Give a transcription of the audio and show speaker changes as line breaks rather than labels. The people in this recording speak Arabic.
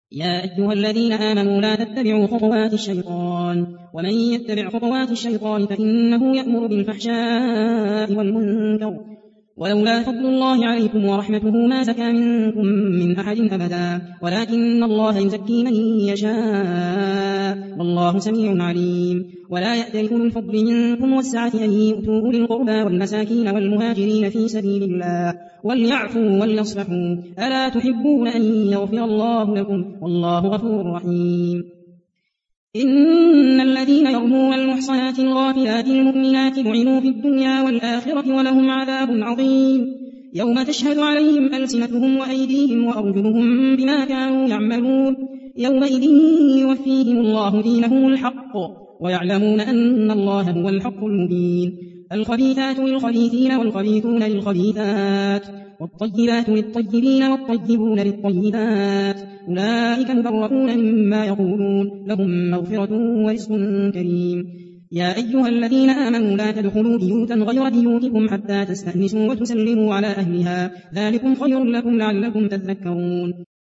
يا أيها الذين آمنوا لا تتبعوا خطوات الشيطان ومن يتبع خطوات الشيطان فإنه يأمر بالفحشاء والمنكر ولولا فضل الله عليكم ورحمته ما زكى منكم من أحد أبدا ولكن الله يزكي من يشاء والله سميع عليم ولا يأتل أولو الفضل منكم والسعة أن يؤتوا أولي القربى والمساكين والمهاجرين في سبيل الله وليعفوا وليصفحوا ألا تحبون أن يغفر الله لكم والله غفور رحيم إن الذين يرمون المحصنات الغافلات المؤمنات لعنوا في الدنيا والآخرة ولهم عذاب عظيم يوم تشهد عليهم ألسنتهم وأيديهم وأرجلهم بما كانوا يعملون يومئذ يوفيهم الله دينهم الحق ويعلمون أن الله هو الحق المبين الخبيثات للخبيثين والخبيثون للخبيثات والطيبات للطيبين والطيبون للطيبات أولئك مبرؤون مما يقولون لهم مغفرة ورزق كريم يا أيها الذين آمنوا لا تدخلوا بيوتا غير بيوتكم حتى تستأنسوا وتسلموا على أهلها ذلكم خير لكم لعلكم تذكرون